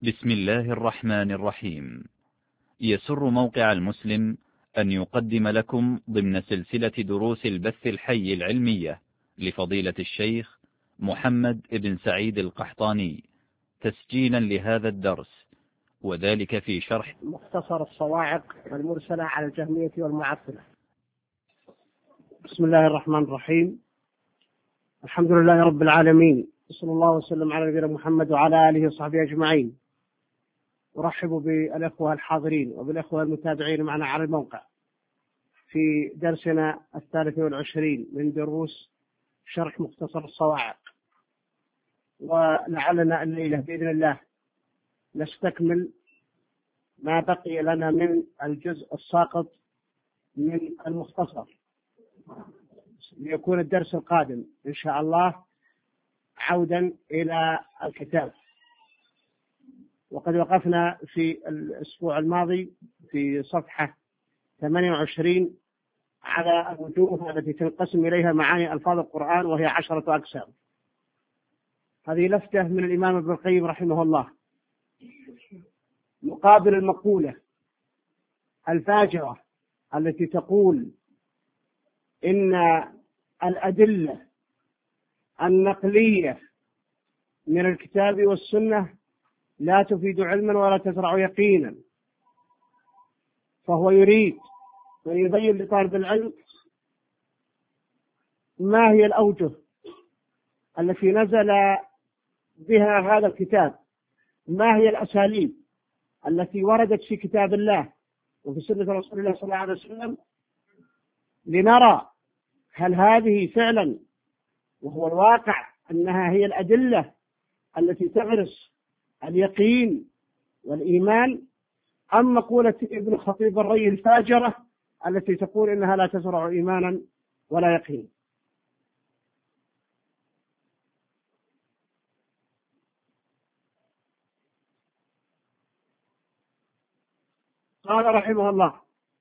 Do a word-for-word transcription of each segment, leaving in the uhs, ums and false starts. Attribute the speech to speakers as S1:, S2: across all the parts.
S1: بسم الله الرحمن الرحيم. يسر موقع المسلم أن يقدم لكم ضمن سلسلة دروس البث الحي العلمية لفضيلة الشيخ محمد بن سعيد القحطاني تسجيلا لهذا الدرس، وذلك في شرح
S2: مختصر الصواعق المرسلة على الجهمية والمعطلة. بسم الله الرحمن الرحيم. الحمد لله رب العالمين، صلى الله وسلم على نبينا محمد وعلى آله وصحبه أجمعين. أرحب بالأخوة الحاضرين وبالأخوة المتابعين معنا على الموقع في درسنا الثالث والعشرين من دروس شرح مختصر الصواعق، ولعلنا الليلة بإذن الله نستكمل ما بقي لنا من الجزء الساقط من المختصر، ليكون الدرس القادم إن شاء الله عودا إلى الكتاب. وقد وقفنا في الأسبوع الماضي في صفحة ثمانية وعشرين على الوجوه التي تنقسم إليها معاني ألفاظ القرآن، وهي عشرة أقسام. هذه لفتة من الإمام ابن القيم رحمه الله مقابل المقولة الفاجرة التي تقول إن الأدلة النقلية من الكتاب والسنة لا تفيد علما ولا تزرع يقينا. فهو يريد أن يبين لطالب العلم ما هي الأوجه التي نزل بها هذا الكتاب، ما هي الأساليب التي وردت في كتاب الله وفي سنة رسول الله صلى الله عليه وسلم، لنرى هل هذه فعلا وهو الواقع أنها هي الأدلة التي تغرس اليقين والإيمان، أم مقولة ابن خطيب الري الفاجرة التي تقول إنها لا تزرع إيمانا ولا يقين. قال رحمه الله: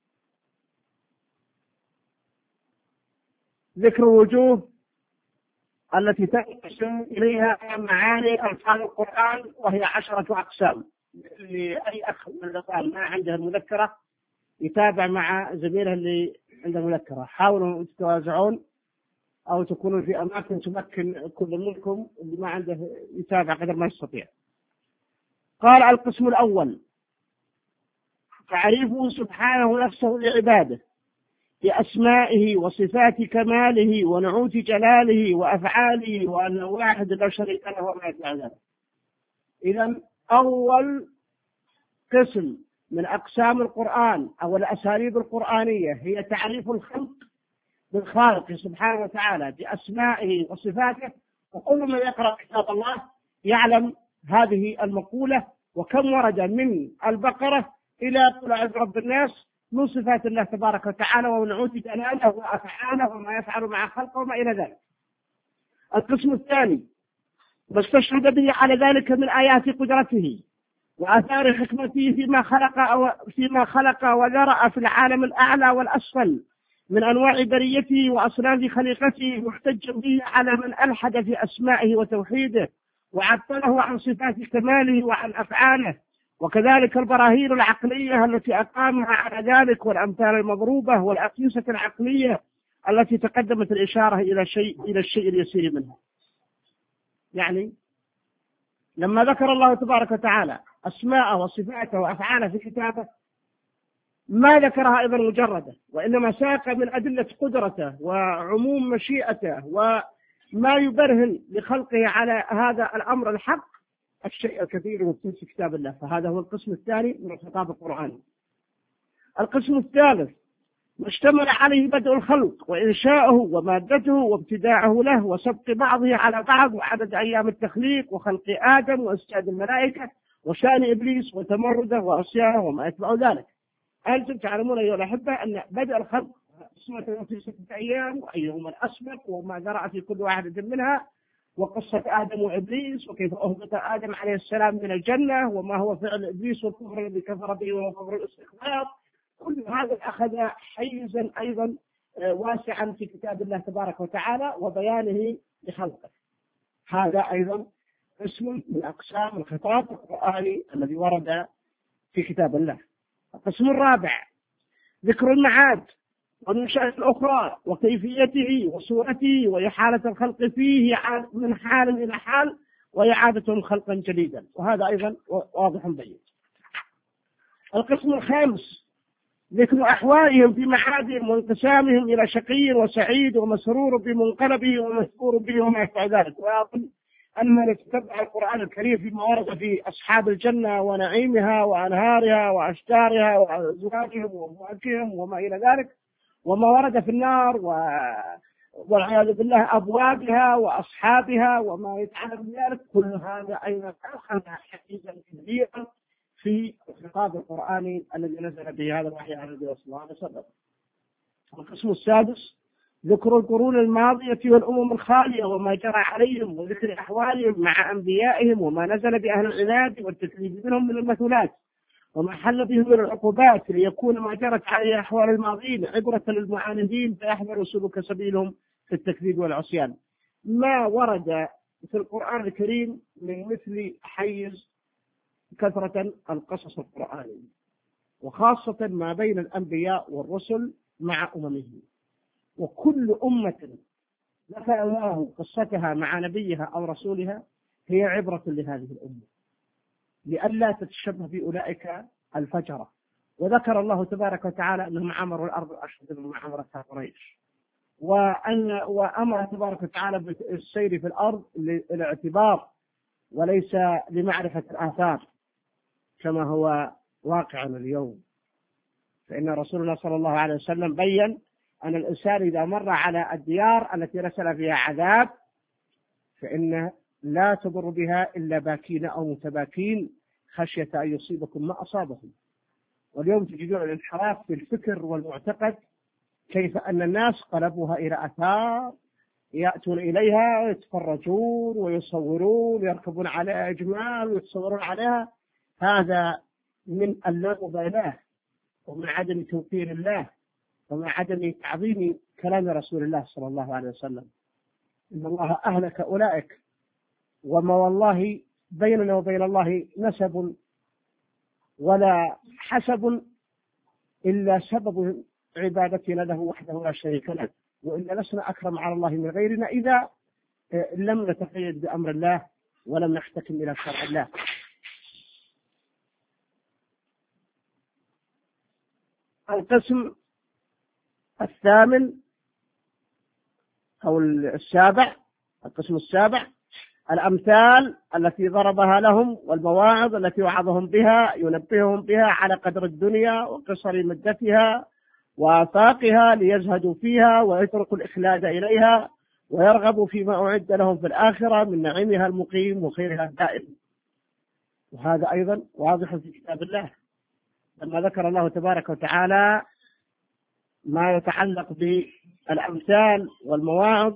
S2: ذكر الوجوه التي تنقسم إليها معاني ألفاظ القرآن، وهي عشرة أقسام. لأي أخ من الأخوان ما عنده المذكرة يتابع مع زميله اللي عنده مذكرة. حاولوا تتوازعون أو تكونوا في أماكن تمكن كل منكم اللي ما عنده يتابع قدر ما يستطيع. قال: القسم الأول تعريفه سبحانه نفسه لعباده بأسمائه وصفات كماله ونعوت جلاله وأفعاله، وأنه واحد لا شريك له وما يتبع ذلك. إذن أول قسم من أقسام القرآن أو الأساليب القرآنية هي تعريف الخلق بالخالق سبحانه وتعالى بأسمائه وصفاته. وكل من يقرأ كتاب الله يعلم هذه المقولة، وكم ورد من البقرة إلى قل أعوذ برب الناس من صفات الله تبارك وتعالى ونعوت جلاله وأفعاله وما يفعل مع خلقه وما إلى ذلك. القسم الثاني ما استشهد به على ذلك من آيات قدرته وآثار حكمته فيما خلق أو فيما خلق وذرأ في العالم الأعلى والأسفل من أنواع بريته وأصناف خليقته، محتجا به على من ألحد في أسمائه وتوحيده وعطله عن صفات كماله وعن أفعاله. وكذلك البراهين العقلية التي أقامها على ذلك، والأمثال المضروبة والأقيسة العقلية التي تقدمت الإشارة إلى شيء إلى الشيء اليسير منها. يعني لما ذكر الله تبارك وتعالى أسماءه وصفاته وأفعاله في كتابه ما ذكرها أيضا مجردة، وإنما ساق من أدلة قدرته وعموم مشيئته وما يبرهن لخلقه على هذا الأمر الحق الشيء الكثير مكتوب في كتاب الله. فهذا هو القسم الثاني من الخطاب القرآني. القسم الثالث ما اشتمل عليه بدء الخلق وإنشاؤه ومادته وابتداعه له وسبق بعضه على بعض وعدد أيام التخليق وخلق آدم وإسجاد الملائكة وشأن إبليس وتمرده وعصيانه وما يتبع ذلك. أنتم تعلمون أيها الأحبة أن بدء الخلق قسمة في ستة أيام، وأيهما الأسبق وما ذرأ في كل واحدة منها، وقصة آدم وإبليس وكيف أهبط آدم عليه السلام من الجنة، وما هو فعل إبليس والكفر الذي كفر به وهو كفر الاستخبار. كل هذا أخذ حيزا أيضا واسعا في كتاب الله تبارك وتعالى وبيانه لخلقه. هذا أيضا اسم من أقسام الخطاب القرآني الذي ورد في كتاب الله. القسم الرابع ذكر المعاد والنشأة الأخرى وكيفيته وصورته وإحالة الخلق فيه من حال إلى حال وإعادتهم خلقا جديدا، وهذا أيضا واضح بين. القسم الخامس ذكر أحوالهم في معادهم وانقسامهم إلى شقي وسعيد ومسرور بمنقلبه ومسرور به وما يشبه ذلك. وأظن أن من يتبع القرآن الكريم فيما ورد في أصحاب الجنة ونعيمها وأنهارها وأشجارها وأزواجهم وفواكههم وما إلى ذلك، وما ورد في النار و... والعياذ بالله أبوابها وأصحابها وما يتعلق بذلك، كل هذا أيضا أخذ حقيقة كبيرة في الخطاب القرآني الذي نزل به هذا الوحي على النبي صلى الله عليه وسلم. القسم السادس ذكر القرون الماضية والأمم الخالية وما جرى عليهم وذكر أحوالهم مع أنبيائهم وما نزل بأهل العناد والتكذيب منهم من المثلات وما حل بهم من العقوبات، ليكون ما جرت عليه أحوال الماضين عبرة للمعاندين فيحذروا سلوك سبيلهم في التكذيب والعصيان. ما ورد في القرآن الكريم من مثل حيز كثرة القصص القرآني، وخاصة ما بين الأنبياء والرسل مع أممهم، وكل أمة ذكر الله قصتها مع نبيها أو رسولها هي عبرة لهذه الأمة لئلا تتشبه بأولئك الفجرة. وذكر الله تبارك وتعالى أنهم عمروا الأرض أشد مما عمرتها قريش، وأن وأمر تبارك وتعالى بالسير في الأرض للاعتبار وليس لمعرفة الآثار كما هو واقع اليوم. فإن رسول الله صلى الله عليه وسلم بين أن الإنسان إذا مر على الديار التي نزل فيها عذاب فإن لا تضر بها إلا باكين أو متباكين خشية أن يصيبكم ما أصابهم. واليوم تجدون الانحراف في الفكر والمعتقد، كيف أن الناس قلبوها إلى آثار يأتون إليها ويتفرجون ويصورون ويركبون على أجمال ويتصورون عليها. هذا من اللامبالاة ومن عدم توقير الله ومن عدم تعظيم كلام رسول الله صلى الله عليه وسلم. إن الله أهلك أولئك، وما والله بيننا وبين الله نسب ولا حسب إلا سبب عبادتنا له وحده لا شريك له، وإن لسنا أكرم على الله من غيرنا إذا لم نتقيد بأمر الله ولم نحتكم إلى شرع الله. القسم الثامن أو السابع القسم السابع الأمثال التي ضربها لهم والمواعظ التي وعظهم بها ينبههم بها على قدر الدنيا وقصر مدتها وآفاقها ليزهدوا فيها ويتركوا الإخلاد إليها ويرغبوا فيما أعد لهم في الآخرة من نعيمها المقيم وخيرها الدائم. وهذا أيضا واضح في كتاب الله لما ذكر الله تبارك وتعالى ما يتعلق بالأمثال والمواعظ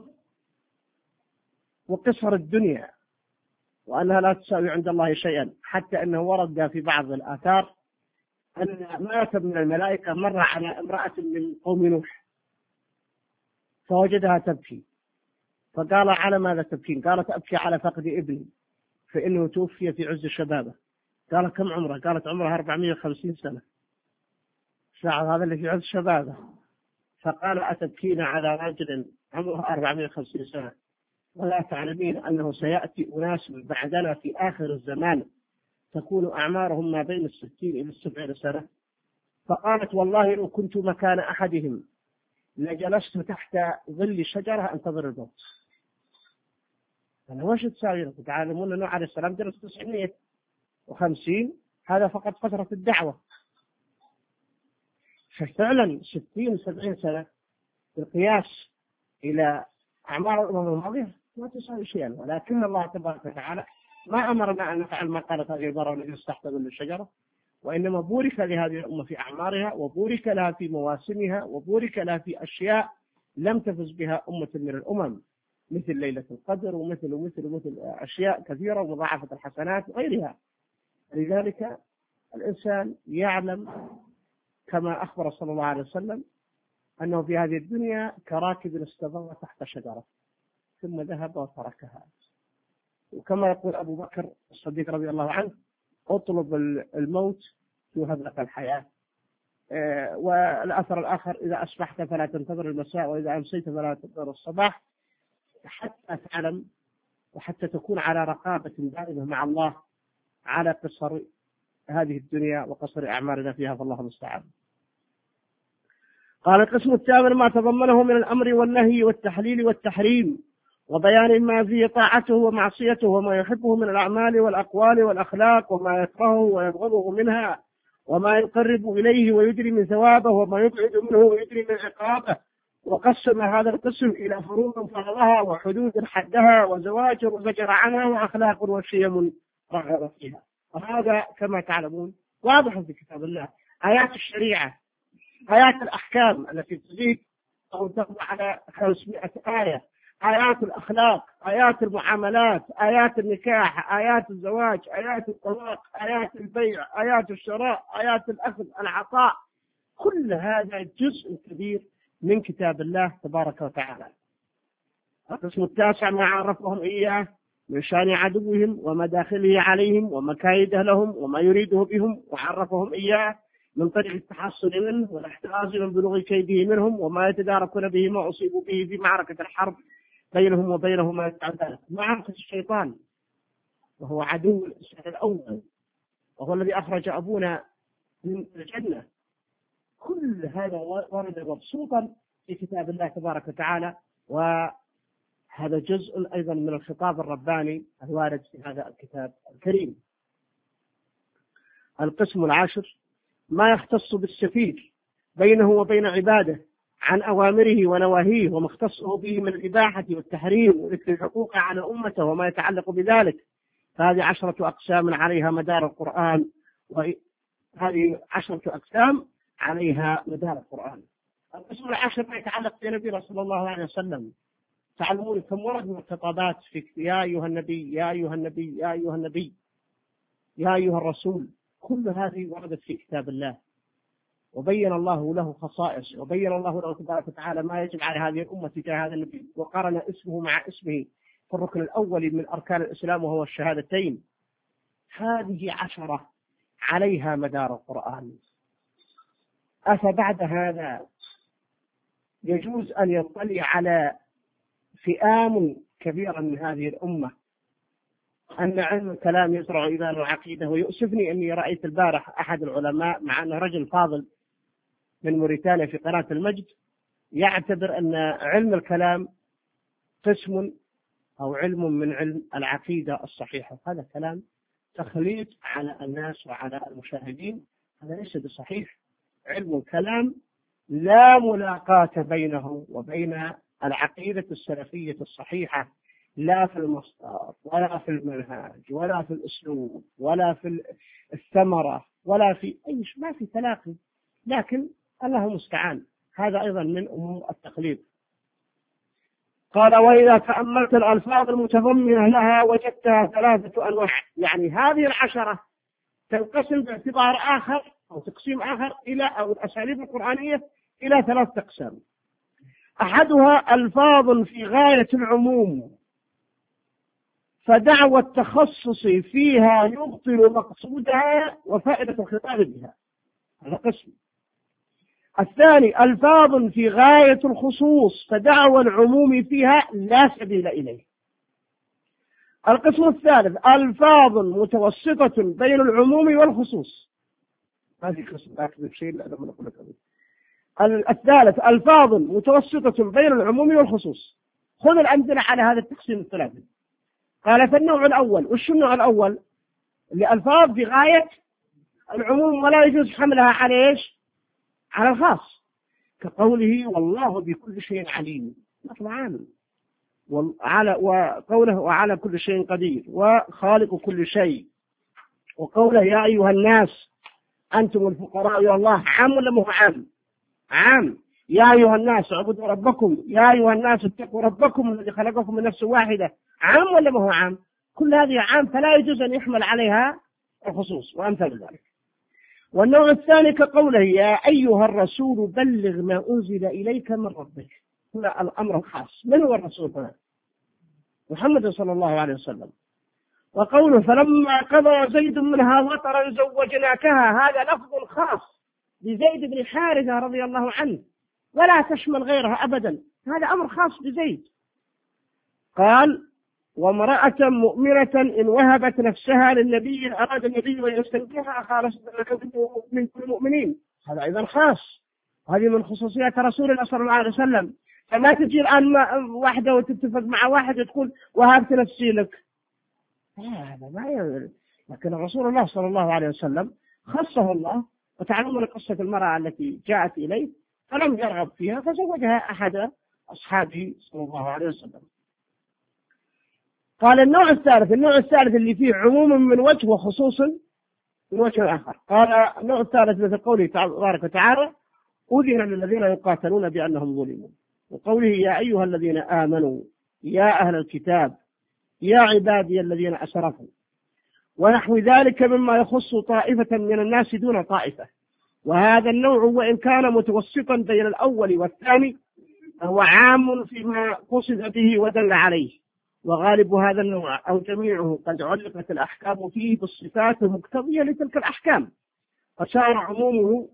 S2: وقصر الدنيا وأنها لا تساوي عند الله شيئا، حتى أنه ورد في بعض الآثار أن مات من الملائكة مر على امرأة من قوم نوح فوجدها تبكي، فقال على ماذا تبكين؟ قالت أبكي على فقد ابني فإنه توفي في عز شبابه. قال كم عمره؟ قالت عمرها أربعمائة وخمسين سنة. شعر هذا اللي في عز شبابه. فقال أتبكين على رجل عمره أربعمائة وخمسين سنة ولا تعلمين أنه سيأتي أناس بعدنا في آخر الزمان تكون أعمارهم ما بين الستين إلى السبعين سنة؟ فقالت والله لو كنت مكان أحدهم لجلست تحت ظل شجرة أنتظر الموت. أنا وش تساوي؟ تعلمون أنه عليه السلام جلس تسعمائة وخمسين، هذا فقط فترة الدعوة. ففعلا ستين سبعين سنة بالقياس إلى أعمار الأمم الماضية ما تساوي شيئا، ولكن الله تبارك وتعالى ما أمرنا أن نفعل ما قالت هذه المرأة التي تحت ظل الشجرة، وإنما بورك لهذه الأمة في أعمارها وبورك لها في مواسمها وبورك لها في أشياء لم تفز بها أمة من الأمم مثل ليلة القدر ومثل ومثل ومثل أشياء كثيرة ومضاعفة الحسنات وغيرها. لذلك الإنسان يعلم كما أخبر صلى الله عليه وسلم أنه في هذه الدنيا كراكب استظل تحت شجرة ثم ذهب وتركها، وكما يقول أبو بكر الصديق رضي الله عنه: اطلب الموت يوهب لك الحياة. والأثر الآخر: إذا أصبحت فلا تنتظر المساء، وإذا أمسيت فلا تنتظر الصباح، حتى تعلم وحتى تكون على رقابة دائمة مع الله على قصر هذه الدنيا وقصر أعمالنا فيها، فالله المستعان. قال: القسم الثامن ما تضمنه من الأمر والنهي والتحليل والتحريم، وبيان ما فيه طاعته ومعصيته، وما يحبه من الأعمال والأقوال والأخلاق، وما يكرهه ويبغضه منها، وما يقرب إليه ويدري من ثوابه، وما يبعد منه ويدري من عقابه. وقسم هذا القسم إلى فروض فرضها، وحدود حدها، وزواجر زجر عنها، وأخلاق وشيم رغب فيها. وهذا كما تعلمون واضح في كتاب الله. آيات الشريعة، آيات الأحكام التي تزيد أو تقضى على خمسمائة آية، آيات الأخلاق، آيات المعاملات، آيات النكاح، آيات الزواج، آيات الطلاق، آيات البيع، آيات الشراء، آيات الأخذ العطاء، كل هذا جزء كبير من كتاب الله تبارك وتعالى. القسم التاسع ما عرفهم إياه من شان عدوهم ومداخله عليهم ومكايده لهم وما يريده بهم، وعرفهم إياه من طريق التحصن منه والاحتراز من بلوغ كيده منهم، وما يتداركون به ما أصيبوا به في معركة الحرب بينهم وبينهم ما يتعب ذلك. معركة الشيطان وهو عدو الإنسان الأول، وهو الذي أخرج أبونا من الجنة. كل هذا ورد مبسوطا في كتاب الله تبارك وتعالى، وهذا جزء أيضا من الخطاب الرباني الوارد في هذا الكتاب الكريم. القسم العاشر ما يختص بالسفير بينه وبين عباده عن أوامره ونواهيه، وما اختصه به من الإباحة والتحريم وذكر الحقوق على أمته وما يتعلق بذلك. فهذه عشرة أقسام عليها مدار القرآن، وهذه عشرة أقسام عليها مدار القرآن. القسم العاشر ما يتعلق بنبينا صلى الله عليه وسلم. تعلمون كم ورد من الخطابات في يا أيها النبي يا أيها النبي يا أيها النبي يا أيها الرسول. كل هذه وردت في كتاب الله، وبين الله له خصائص، وبين الله له تبارك وتعالى ما يجب على هذه الأمة تجاه هذا النبي، وقارن اسمه مع اسمه في الركن الأول من أركان الإسلام وهو الشهادتين. هذه عشرة عليها مدار القرآن. أفبعد هذا يجوز أن يطلع على فئام كبيرة من هذه الأمة أن علم الكلام يزرع إيمان العقيدة؟ ويؤسفني أني رأيت البارح أحد العلماء مع أنه رجل فاضل من موريتانيا في قناة المجد يعتبر أن علم الكلام قسم أو علم من علم العقيدة الصحيحة. هذا كلام تخليط على الناس وعلى المشاهدين، هذا ليس بصحيح. علم الكلام لا ملاقاة بينه وبين العقيدة السلفية الصحيحة، لا في المصدر ولا في المنهاج ولا في الأسلوب ولا في الثمرة ولا في أي شيء، ما في تلاقي. لكن الله المستعان، هذا أيضا من أمور التقليد. قال: وإذا تأملت الألفاظ المتضمنة لها وجدتها ثلاثة أنواع. يعني هذه العشرة تنقسم باعتبار آخر أو تقسيم آخر إلى أو الأساليب القرآنية إلى ثلاثة أقسام. أحدها ألفاظ في غاية العموم، فدعوى التخصص فيها يبطل مقصودها وفائدة الخطاب بها، هذا قسم. الثاني ألفاظ في غاية الخصوص، فدعوى العموم فيها لا سبيل إليه. القسم الثالث ألفاظ متوسطة بين العموم والخصوص، هذه قسم أكثر شيء لا أقول لك. الثالث ألفاظ متوسطة بين العموم والخصوص. خذ الأمثلة على هذا التقسيم الثلاثي. قال: فالنوع الأول، وش النوع الأول؟ لألفاظ بغاية العموم ولا يجوز حملها على إيش؟ على الخاص، كقوله والله بكل شيء عليم، طبعا، وعلى وقوله وعلى كل شيء قدير وخالق كل شيء، وقوله يا أيها الناس أنتم الفقراء إلى الله، عام ولا مو عام؟ عام. يا أيها الناس اعبدوا ربكم، يا أيها الناس اتقوا ربكم الذي خلقكم من نفس واحدة، عام ولا ما هو عام؟ كل هذه عام، فلا يجوز أن يحمل عليها الخصوص وأمثال ذلك. والنوع الثاني كقوله يا أيها الرسول بلغ ما أنزل إليك من ربك، هنا الأمر الخاص. من هو الرسول هنا؟ محمد صلى الله عليه وسلم. وقوله فلما قضى زيد منها وطرا زوجناكها، هذا لفظ خاص بزيد بن حارثة رضي الله عنه ولا تشمل غيرها أبدا، هذا أمر خاص بزيد. قال وامرأة مؤمنة إن وهبت نفسها للنبي أراد النبي أن يستنكحها خالصة من كل المؤمنين، هذا أيضا خاص، هذه من خصوصيات رسول الله صلى الله عليه وسلم. فما تجي الآن واحدة وتتفق مع واحد وتقول وهبت نفسي لك، هذا ما يعمل. لكن رسول الله صلى الله عليه وسلم خصه الله، وتعلمون قصة المرأة التي جاءت إليه فلم يرغب فيها فزوجها أحد أصحابه صلى الله عليه وسلم. قال النوع الثالث، النوع الثالث اللي فيه عموم من وجه وخصوص من وجه آخر. قال النوع الثالث مثل قوله تبارك وتعالى أذن للذين يقاتلون بأنهم ظلموا، وقوله يا أيها الذين آمنوا يا أهل الكتاب يا عبادي الذين أسرفوا، ونحو ذلك مما يخص طائفة من الناس دون طائفة. وهذا النوع وإن كان متوسطا بين الأول والثاني هو عام فيما قصد به ودل عليه، وغالب هذا النوع أو جميعه قد علقت الأحكام فيه بالصفات المقتضية لتلك الأحكام، فصار عمومه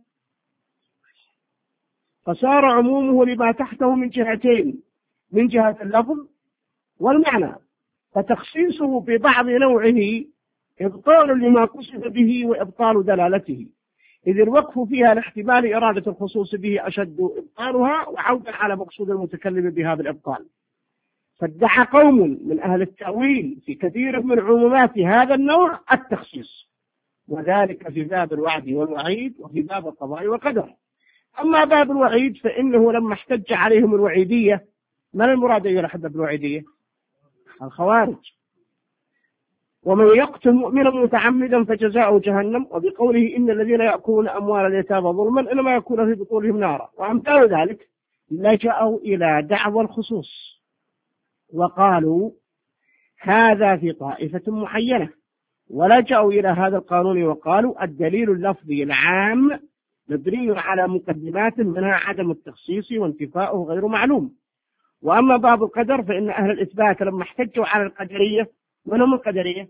S2: فصار عمومه لما تحته من جهتين، من جهة اللفظ والمعنى، فتخصيصه ببعض نوعه إبطال لما قصد به وإبطال دلالته، إذ الوقف فيها لاحتمال إرادة الخصوص به أشد إبطالها وعودا على مقصود المتكلم بهذا الإبطال. فادعى قوم من أهل التأويل في كثير من عمومات هذا النوع التخصيص، وذلك في باب الوعد والوعيد وفي باب القضاء والقدر. أما باب الوعيد فإنه لما احتج عليهم الوعيدية، من المراد أيها الأحبة بالوعيدية؟ الخوارج. ومن يقتل مؤمنا متعمدا فجزاؤه جهنم، وبقوله إن الذين يأكلون أموال اليتامى ظلما إنما يأكلون في بطونهم نارا، وأمثال ذلك لجأوا إلى دعوى الخصوص وقالوا هذا في طائفة معينة، ولجأوا إلى هذا القانون وقالوا الدليل اللفظي العام مبني على مقدمات منها عدم التخصيص وانتفاؤه غير معلوم. وأما باب القدر فإن أهل الإثبات لما احتجوا على القدرية، من هم القدرية؟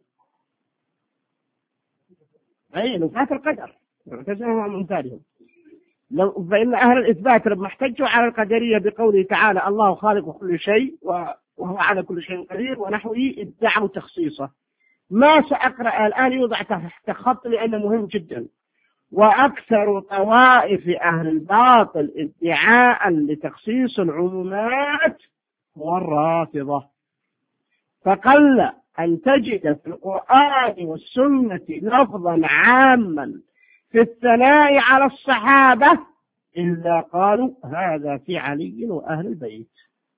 S2: أي نفاة القدر، معتزلة من أمثالهم. فإن أهل الإثبات لما احتجوا على القدرية بقوله تعالى الله خالق كل شيء وهو على كل شيء قدير ونحوه ادعوا تخصيصه. ما سأقرأ الآن يوضع تحت خط لأنه مهم جدا. وأكثر طوائف أهل الباطل ادعاء لتخصيص العمومات هو الرافضة، فقل أن تجد في القرآن والسنة لفظا عاما في الثناء على الصحابة إلا قالوا هذا في علي وأهل البيت.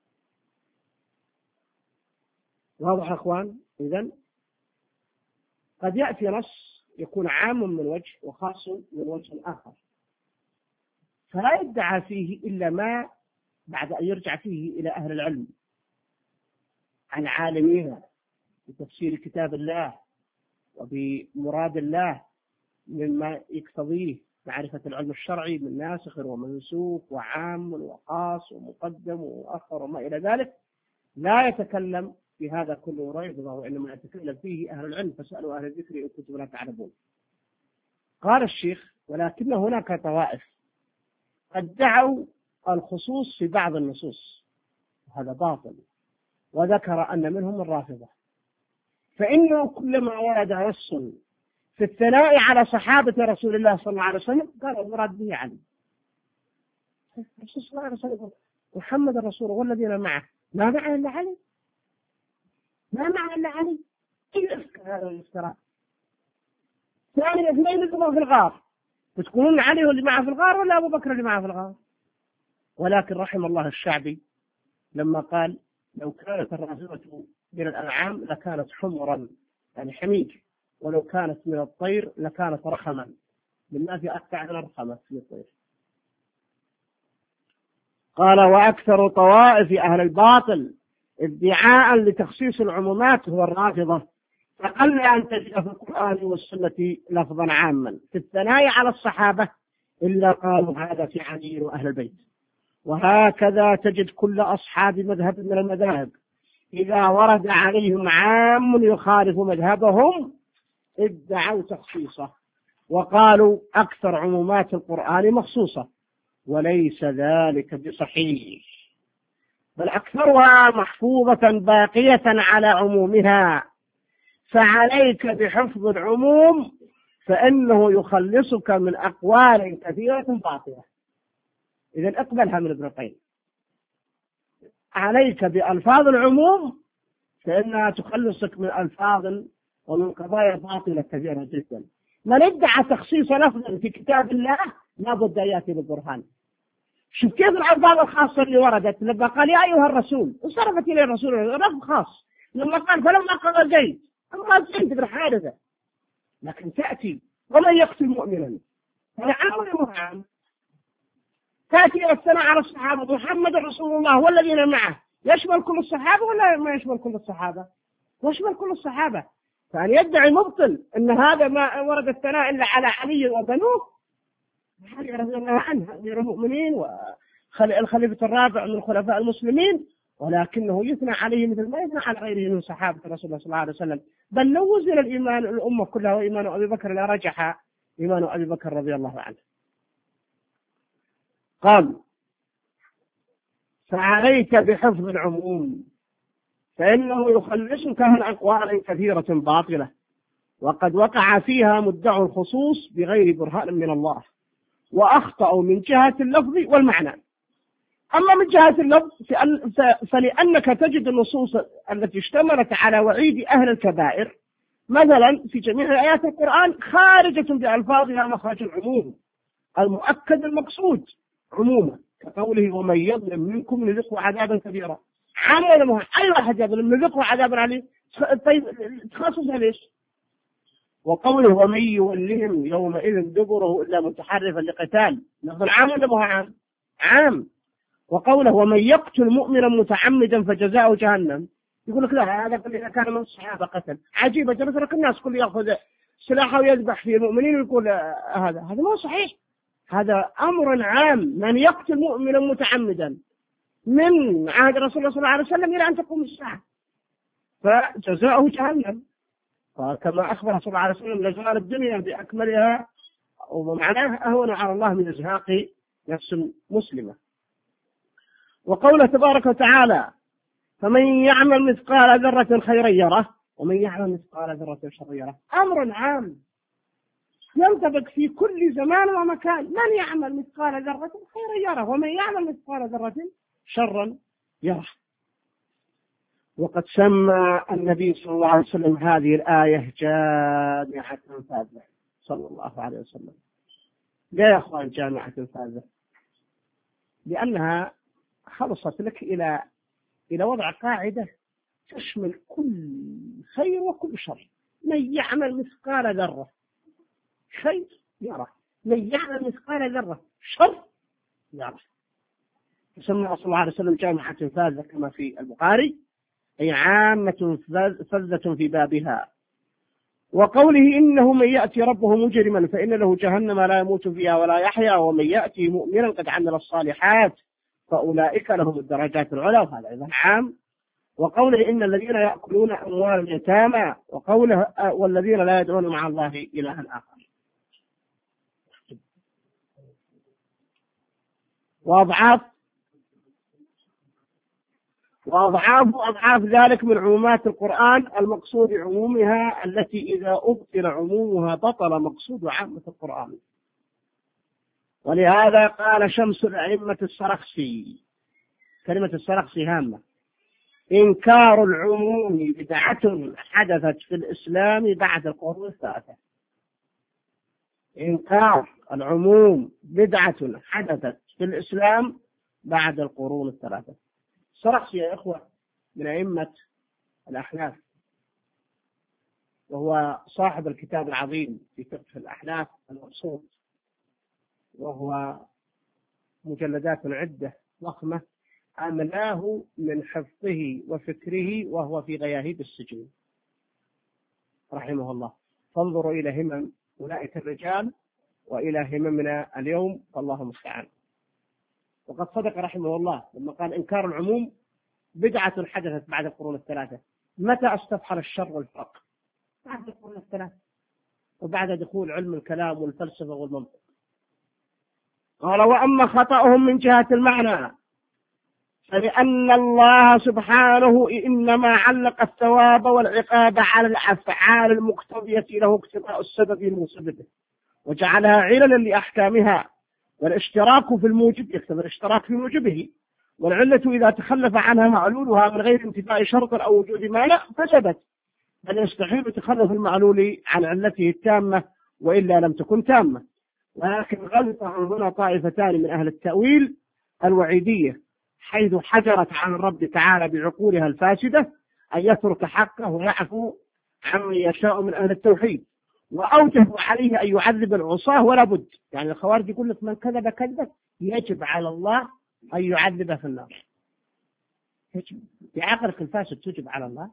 S2: واضح يا أخوان؟ إذن قد يأتي نص يكون عام من وجه وخاص من وجه آخر، فلا يدعى فيه إلا ما بعد أن يرجع فيه إلى أهل العلم عن عالمين بتفسير كتاب الله وبمراد الله مما يقتضيه معرفة العلم الشرعي من ناسخ ومنسوخ وعام وخاص ومقدم ومؤخر وما إلى ذلك. لا يتكلم في هذا كله ريبضة، وإنما يتكلم فيه أهل العلم، فسألوا أهل الذكر إن كنتم لا تعلمون. قال الشيخ ولكن هناك طوائف قد دعوا الخصوص في بعض النصوص، هذا باطل، وذكر أن منهم الرافضة، فإنه كلما ورد نص في الثناء على صحابة رسول الله صلى الله عليه وسلم قال المراد به علي. الرسول صلى الله عليه وسلم محمد الرسول والذين معه، ما معه إلا علي، ما معه إلا علي. هذا الافتراء. ثاني اثنين اللي في الغار، بتكونون علي واللي معه في الغار ولا أبو بكر اللي معه في الغار؟ ولكن رحم الله الشعبي لما قال لو كانت الرافضة من الأنعام لكانت حمرا، يعني حميد، ولو كانت من الطير لكانت رخما، بالله في أكثر من رخمة في الطير. قال وأكثر طوائف أهل الباطل ادعاء لتخصيص العمومات هو الرافضة، فقل أن تجد في القرآن والسنة لفظا عاما في الثناء على الصحابة إلا قالوا هذا في علي وأهل البيت. وهكذا تجد كل أصحاب مذهب من المذاهب إذا ورد عليهم عام يخالف مذهبهم ادعوا تخصيصه وقالوا أكثر عمومات القرآن مخصوصة، وليس ذلك بصحيح، بل أكثرها محفوظة باقية على عمومها، فعليك بحفظ العموم فإنه يخلصك من أقوال كثيرة باطلة. إذن اقبلها من ابن القيم، عليك بألفاظ العموم فإنها تخلصك من ألفاظ ومن قضايا باطلة كثيرة جدا. من ادعى تخصيص لفظ في كتاب الله لا بد أن يأتي بالبرهان. شوف كيف الألفاظ الخاصة اللي وردت لما قال يا أيها الرسول وصرفت إليه الرسول لفظ خاص، لما قال فلما قضى زيد أما زيد بن حارثة، لكن تأتي ومن يقتل مؤمنا هذا عام ولا عام؟ تأتي الثناء على الصحابة محمد رسول الله والذين معه، يشمل كل الصحابة ولا ما يشمل كل الصحابة؟ يشمل كل الصحابة. فأن يدعي مبطل أن هذا ما ورد الثناء إلا على علي وبنوه، علي رضي الله عنه أمير المؤمنين والخليفة الرابع من خلفاء المسلمين، ولكنه يثنى عليه مثل ما يثنى على غيره من صحابة رسول الله صلى الله عليه وسلم. بل لو وزن الإيمان الأمة كلها وإيمان أبي بكر لرجح إيمان أبي بكر رضي الله عنه. قال فعليك بحفظ العموم فإنه يخلصك عن أقوال كثيرة باطلة وقد وقع فيها مدعو الخصوص بغير برهان من الله، وأخطأوا من جهة اللفظ والمعنى. أما من جهة اللفظ فلأنك تجد النصوص التي اشتملت على وعيد أهل الكبائر مثلا في جميع آيات القرآن خارجة بألفاظها مخرج العموم المؤكد المقصود عموما، كقوله ومن يظلم منكم نذقه عذابا كبيرا. عام ولا مهم؟ أي واحد يظلم نذقه عذابا عليه. طيب تخصصها ليش؟ وقوله ومن يولهم يومئذ دبره إلا متحرفا لقتال، نظل عام ولا مو عام؟ عام. وقوله ومن يقتل مؤمنا متعمدا فجزاؤه جهنم، يقول لك لا هذا إذا كان من الصحابة قتل. عجيبة تترك الناس كل يأخذ سلاحه ويذبح في المؤمنين ويقول هذا هذا مو صحيح. هذا أمر عام، من يقتل مؤمنا متعمدا من عهد رسول الله صلى الله عليه وسلم إلى أن تقوم الساعة فجزاؤه جهنم. كما أخبر صلى الله عليه وسلم لزوال الدنيا بأكملها ومعناه أهون على الله من إزهاق نفس مسلمة. وقوله تبارك وتعالى فمن يعمل مثقال ذرة خيرا يره ومن يعمل مثقال ذرة شرا يره، أمر عام ينطبق في كل زمان ومكان. من يعمل مثقال ذرة خيرا يره ومن يعمل مثقال ذرة شرا يره. وقد سمى النبي صلى الله عليه وسلم هذه الآية جامعة فاذة صلى الله عليه وسلم. لا يا أخوان جامعة فاذة، لأنها خلصت لك إلى إلى وضع قاعدة تشمل كل خير وكل شر. من يعمل مثقال ذرة خير يره، من يعمل مثقال ذرة شر يره. سمى صلى الله عليه وسلم جامعة فاذة كما في البخاري، أي عامة فذة في بابها. وقوله إنه من يأتي ربه مجرما فإن له جهنم لا يموت فيها ولا يحيا ومن يأتي مؤمنا قد عمل الصالحات فأولئك لهم الدرجات العلى، وهذا أيضا عام. وقوله إن الذين يأكلون أموال اليتامى وقوله والذين لا يدعون مع الله إلها آخر. وأضعاف وأضعاف أضعاف ذلك من عمومات القرآن المقصود عمومها التي إذا أبطل عمومها بطل مقصود عامة القرآن. ولهذا قال شمس الأئمة السرخسي، كلمة السرخسي هامة، إنكار العموم بدعة حدثت في الإسلام بعد القرون الثلاثة. إنكار العموم بدعة حدثت في الإسلام بعد القرون الثلاثة. السرخسي يا إخوة من أئمة الأحناف، وهو صاحب الكتاب العظيم في فقه الأحناف المقصود، وهو مجلدات عدة ضخمة أملاه من حفظه وفكره وهو في غياهب السجن رحمه الله. فانظروا إلى همم أولئك الرجال وإلى هممنا اليوم، فالله المستعان. وقد صدق رحمه الله لما قال إنكار العموم بدعة حدثت بعد القرون الثلاثة. متى استفحل الشر والفقر؟ بعد القرون الثلاثة، وبعد دخول علم الكلام والفلسفة والمنطق. قال: وأما خطأهم من جهة المعنى فلأن الله سبحانه إنما علق الثواب والعقاب على الأفعال المقتضية له اقتضاء السبب المسبب، وجعلها عللا لأحكامها، والاشتراك في الموجب يقتضي الاشتراك في موجبه، والعلة إذا تخلف عنها معلولها من غير انتفاء شرط أو وجود مانع فثبت، بل يستحيل تخلف المعلول عن علته التامة وإلا لم تكن تامة. ولكن غلط هنا طائفتان من أهل التأويل الوعيدية، حيث حجرت عن الرب تعالى بعقولها الفاسدة أن يترك حقه ويعفو عمن يشاء من أهل التوحيد، وأوجبوا عليه أن يعذب العصاة ولا بد. يعني الخوارج يقول لك من كذب كذب يجب على الله أن يعذبه في النار. بعقلك الفاسد تجب على الله؟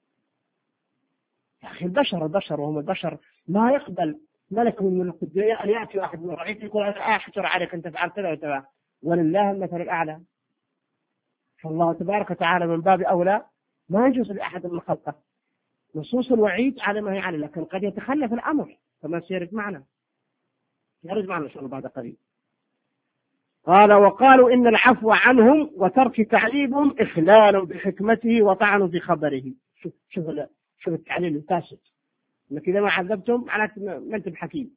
S2: يا أخي البشر البشر وهم البشر ما يقبل ملك من ملوك الدنيا أن يأتي واحد من الرعية يقول أنا أحجر عليك أنت فعلت كذا وكذا، ولله المثل الأعلى. فالله تبارك وتعالى من باب أولى ما يجوز لأحد من خلقه. نصوص الوعيد على ما هي عليه، لكن قد يتخلف الأمر كما سيرد معنا يرد معنا إن شاء الله بعد قليل. قال: وقالوا إن العفو عنهم وترك تعذيبهم إخلال بحكمته وطعن في خبره. شوف شوف شوف التعليل الفاسد، انك اذا ما عذبتم معناته ما انت بحكيم.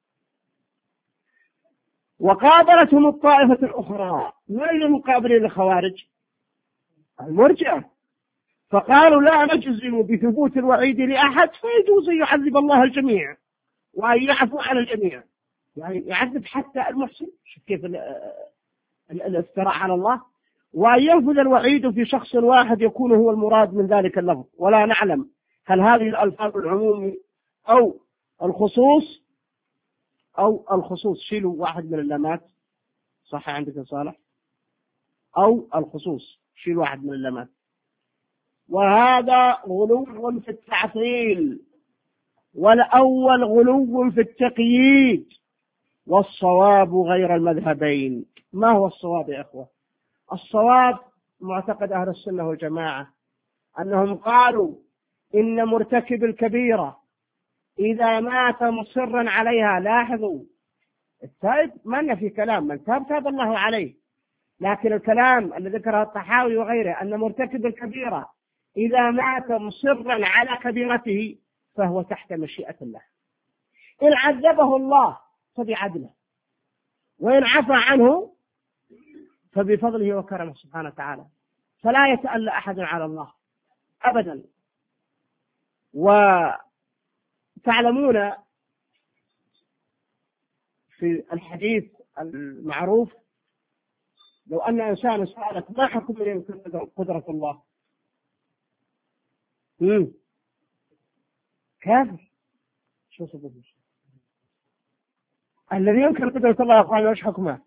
S2: وقابلتهم الطائفة الأخرى، من المقابلين للخوارج؟ المرجئة، فقالوا لا نجزم بثبوت الوعيد لأحد فيجوز أن يعذب الله الجميع وأن يعفو عن الجميع، يعني يعذب حتى المحسن. شوف كيف الافتراء على الله. وأن ينفذ الوعيد في شخص واحد يكون هو المراد من ذلك اللفظ، ولا نعلم هل هذه الألفاظ العموم أو الخصوص أو الخصوص. شيلوا واحد من اللامات، صح عندك يا صالح؟ أو الخصوص، شيلوا واحد من اللامات. وهذا غلو في التعطيل، والأول غلو في التقييد، والصواب غير المذهبين. ما هو الصواب يا أخوة؟ الصواب معتقد أهل السنة والجماعة أنهم قالوا إن مرتكب الكبيرة إذا مات مصرا عليها، لاحظوا التائب ما في كلام، من تاب تاب الله عليه، لكن الكلام الذي ذكره الطحاوي وغيره أن مرتكب الكبيرة إذا مات مصرا على كبيرته فهو تحت مشيئة الله، إن عذبه الله فبعدله، وإن عفى عنه فبفضله وكرمه سبحانه وتعالى، فلا يتألى أحد على الله أبدا. وتعلمون في الحديث المعروف لو أن إنسان سألك ما حكم قدرة الله؟ مم. كافر. شو سبب الذي ينكر قدرة الله قال وش حكمه؟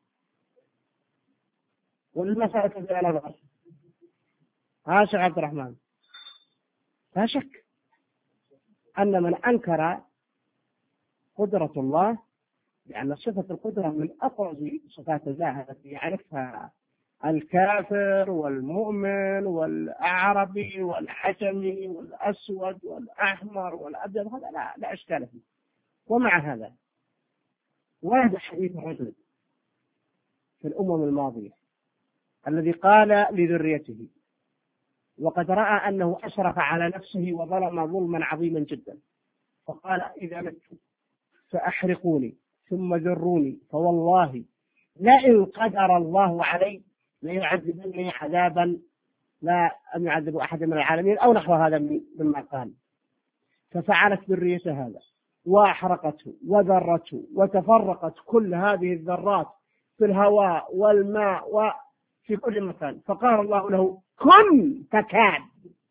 S2: والمسألة في على بعض. ها شيخ عبد الرحمن، لا شك أن من أنكر قدرة الله، لأن صفة القدرة من أبرز صفات الله التي يعرفها الكافر والمؤمن والأعربي والحشمي والأسود والأحمر والأبيض، هذا لا, لا أشكال فيه. ومع هذا ورد حديث الرجل في الأمم الماضية الذي قال لذريته وقد رأى أنه أشرف على نفسه وظلم ظلما عظيما جدا، فقال إذا مت فأحرقوني ثم ذروني، فوالله لئن قدر الله علي ليعذبني عذابا لا أن يعذب أحد من العالمين، أو نحو هذا مما قال. ففعلت ذريته هذا وأحرقته وذرته، وتفرقت كل هذه الذرات في الهواء والماء وفي كل مكان، فقال الله له كن فكان.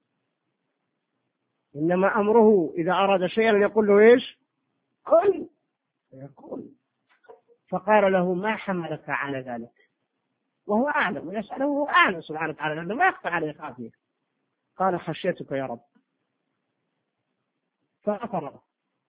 S2: إنما أمره إذا أراد شيئا يقول له إيش؟ كن فيكون. فقال له ما حملك على ذلك؟ وهو أعلم، ويسأله وهو أعلم سبحانه وتعالى لأنه ما يخفى عليه خافية. قال خشيتك يا رب، فأقر.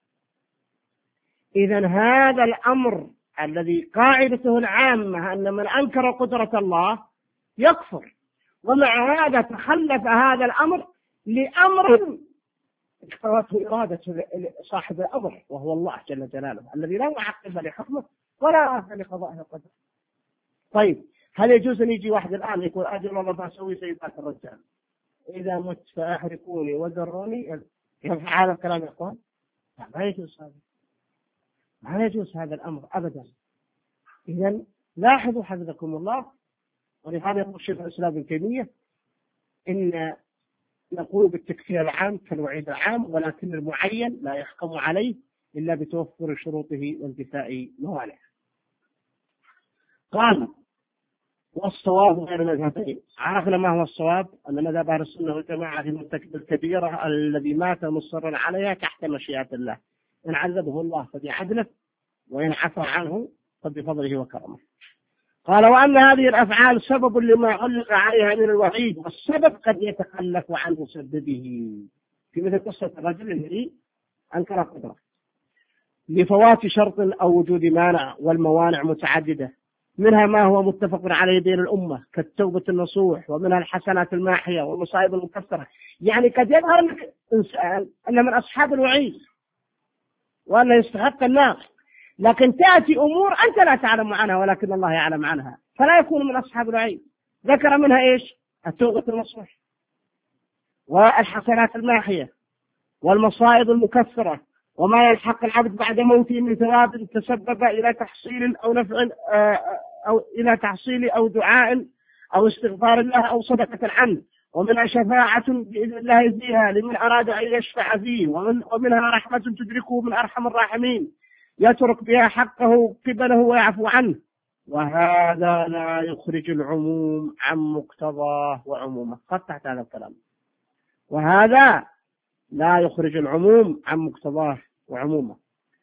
S2: إذن هذا الأمر الذي قاعدته العامة أن من أنكر قدرة الله يكفر، ومع هذا تخلف هذا الأمر لأمر اقتضته إرادة صاحب الأمر وهو الله جل جلاله الذي لا معقب لحكمه ولا رافع لقضائه وقدره. طيب هل يجوز أن يجي واحد الآن يقول أجل والله بسوي سيئات الرجال إذا مت فأحرقوني وذروني؟ ينفع هذا الكلام يا إخوان؟ ما يجوز هذا، ما يجوز هذا الأمر أبدا. إذن لاحظوا حفظكم الله، ولهذا يقول الشيخ الإسلام ابن تيمية إن نقول بالتكفير العام كالوعيد العام، ولكن المعين لا يحكم عليه إلا بتوفر شروطه وانتفاء موانعه. قال والصواب غير مذهبين. عرفنا ما هو الصواب، أن مذهب أهل السنة والجماعة في مرتكب الكبيرة الذي مات مصرا عليها تحت مشيئة الله، إن عذبه الله فبعدله وإن عفى عنه فبفضله وكرمه. قال وأن هذه الأفعال سبب لما علق عليها من الوعيد، والسبب قد يتخلف عن مسببه، في مثل قصة الرجل الذي أنكر قدره لفوات شرط أو وجود مانع، والموانع متعددة، منها ما هو متفق عليه بين الأمة كالتوبة النصوح، ومنها الحسنات الماحية والمصائب المكفرة. يعني قد يظهر إنسان أن من أصحاب الوعيد وأنه يستحق النار، لكن تأتي أمور أنت لا تعلم عنها ولكن الله يعلم عنها، فلا يكون من أصحاب الوعيد. ذكر منها إيش؟ التوبة النصوح والحسنات الماحية والمصائب المكفرة، وما يلحق العبد بعد موته من ثواب تسبب إلى تحصيل أو نفع أو إلى تحصيل أو دعاء أو استغفار الله أو صدقة عنه، ومنها شفاعة بإذن الله فيها لمن أراد أن يشفع فيه، ومن ومنها رحمة تدركه من أرحم الراحمين يترك بها حقه قبله ويعفو عنه، وهذا لا يخرج العموم عن مقتضاه وعمومه. قطعت هذا الكلام. وهذا لا يخرج العموم عن مقتضاه وعمومه.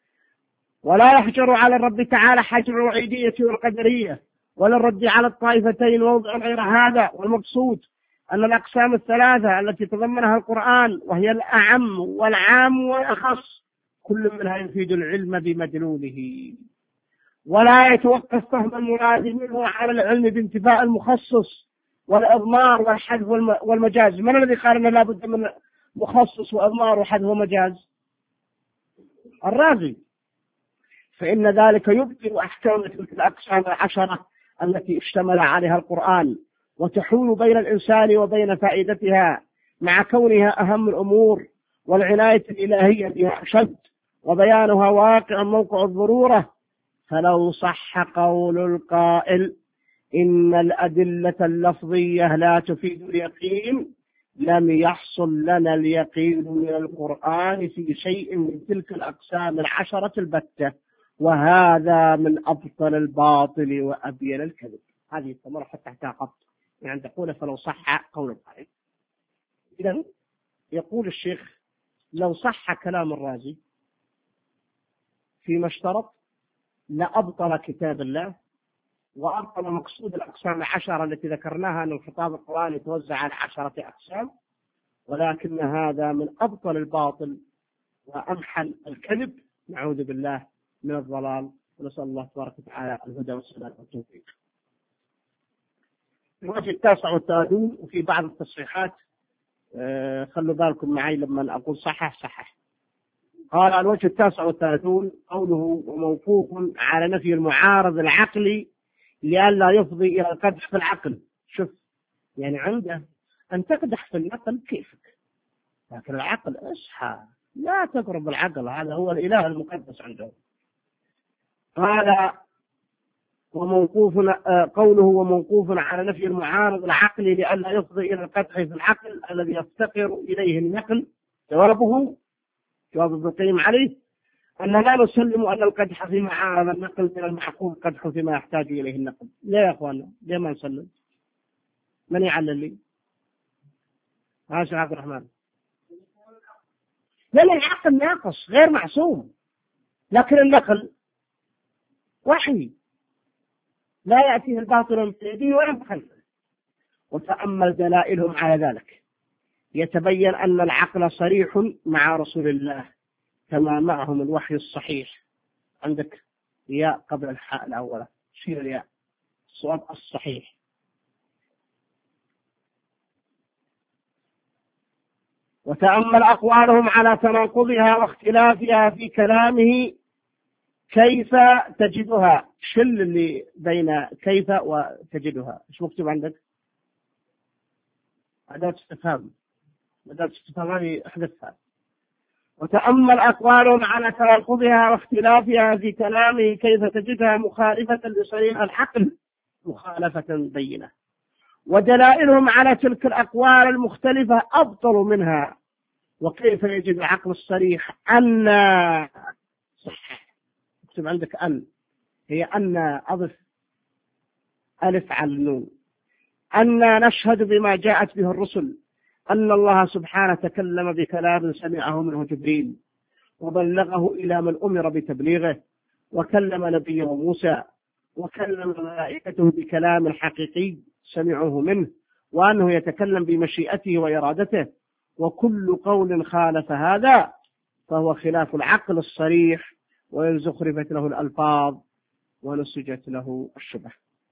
S2: ولا يحجر على الرب تعالى حجر الوعيدية والقدرية، ولا الرد على الطائفتين ووضع غير هذا. والمقصود أن الأقسام الثلاثة التي تضمنها القرآن، وهي الأعم والعام والأخص، كل منها يفيد العلم بمدلوله، ولا يتوقف فهم المراد منه على العلم بانتفاء المخصص والإضمار والحذف والمجاز. من الذي قال أن لا بد من مخصص وإضمار وحذف ومجاز؟ الرازي. فإن ذلك يبطل أحكام تلك الأقسام العشرة التي اشتمل عليها القرآن، وتحول بين الإنسان وبين فائدتها، مع كونها أهم الأمور، والعناية الإلهية بها أشد، وبيانها واقع موقع الضرورة. فلو صح قول القائل إن الأدلة اللفظية لا تفيد اليقين، لم يحصل لنا اليقين من القرآن في شيء من تلك الأقسام العشرة البتة، وهذا من أبطل الباطل وأبين الكذب. هذه الثمرة حتى تحتها قط، يعني تقول فلو صح قول القائل. إذن يقول الشيخ لو صح كلام الرازي فيما اشترط لأبطل كتاب الله، وأبطل مقصود الأقسام العشرة التي ذكرناها أن الخطاب القرآني يتوزع على عشرة أقسام، ولكن هذا من أبطل الباطل وأمحل الكذب. نعوذ بالله من الضلال، ونسأل الله تبارك وتعالى الهدى والسلام والتوفيق. الوجه التاسع والثلاثون، وفي بعض التصحيحات آه خلوا بالكم معي لما أقول صحح صحح. قال الوجه التاسع والثلاثون قوله وموقوف على نفي المعارض العقلي لئلا يفضي إلى القدح في العقل. شوف، يعني عنده أن تقدح في النقل كيفك، لكن العقل اصحى، لا تقرب العقل، هذا هو الإله المقدس عنده. قال وموقوف قوله وموقوف على نفي المعارض العقلي لئلا يفضي إلى القدح في العقل الذي يفتقر إليه النقل. جوابه جواب ابن القيم عليه أن لا نسلم أن القدح فيما عارض النقل من المعقول قدح فيما يحتاج إليه النقل. ليه يا أخوانا؟ ليه ما نسلم؟ من يعلل لي؟ ها شيخ عبد الرحمن؟ لأن العقل ناقص غير معصوم، لكن النقل وحي لا يأتيه الباطل من يديه ولا من خلفه. وتأمل دلائلهم على ذلك، يتبين أن العقل صريح مع رسول الله كما معهم الوحي الصحيح. عندك ياء قبل الحاء الأولى، شيل الياء، الصواب الصحيح. وتأمل أقوالهم على تناقضها واختلافها في كلامه كيف تجدها. شل اللي بين كيف وتجدها، ايش مكتوب عندك؟ أداة استفهام، أداة استفهام هذه احذفها. وتأمل أقوالهم على تناقضها واختلافها في كلامه كيف تجدها مخالفة لصريح العقل مخالفة بينة، ودلائلهم على تلك الأقوال المختلفة أبطل منها. وكيف يجد العقل الصريح أن صح، اكتب عندك أن، هي أن أضف ألف على النون، أن نشهد بما جاءت به الرسل أن الله سبحانه تكلم بكلام سمعه منه جبريل وبلغه إلى من أمر بتبليغه، وكلم نبيه موسى، وكلم ملائكته بكلام حقيقي سمعوه منه، وأنه يتكلم بمشيئته وإرادته. وكل قول خالف هذا فهو خلاف العقل الصريح، وإن زخرفت له الألفاظ ونسجت له الشبه.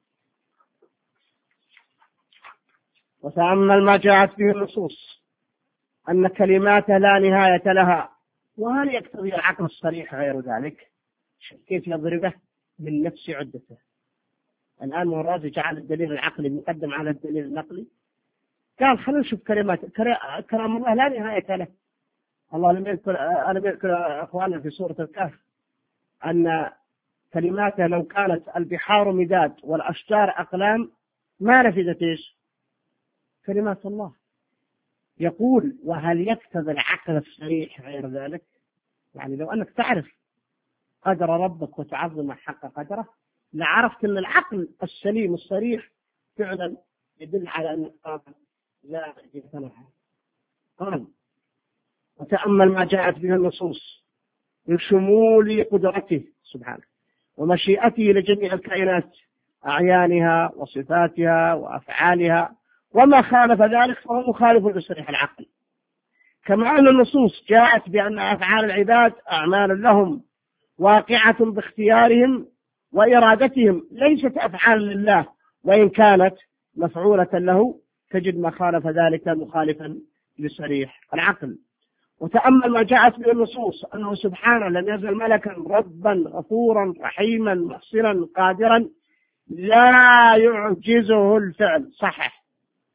S2: وتأمل ما جاءت به النصوص أن كلمات لا نهاية لها، وهل يقتضي العقل الصريح غير ذلك؟ كيف يضربه من نفس عدته؟ الآن الرازي جعل الدليل العقلي مقدم على الدليل النقلي، قال خلينا نشوف كلمات كلام الله لا نهاية له. الله لم يذكر أنا بذكر أخواننا في سورة الكهف أن كلماته لو كانت البحار مداد والأشجار أقلام ما نفذت إيش كلمات الله. يقول وهل يقتضي العقل الصريح غير ذلك؟ يعني لو أنك تعرف قدر ربك وتعظم حق قدره لعرفت أن العقل السليم الصريح فعلا يدل على أن القادر لا يتنحى. قال وتأمل ما جاءت به النصوص من شمول قدرته سبحانه ومشيئته لجميع الكائنات أعيانها وصفاتها وأفعالها، وما خالف ذلك فهو مخالف لصريح العقل. كما أن النصوص جاءت بأن أفعال العباد أعمال لهم واقعة باختيارهم وإرادتهم ليست أفعال لله، وإن كانت مفعولة له تجد ما خالف ذلك مخالفا لصريح العقل. وتأمل ما جاءت به النصوص أنه سبحانه لم يزل ملكا ربا غفورا رحيما محسنا قادرا لا يعجزه الفعل. صحح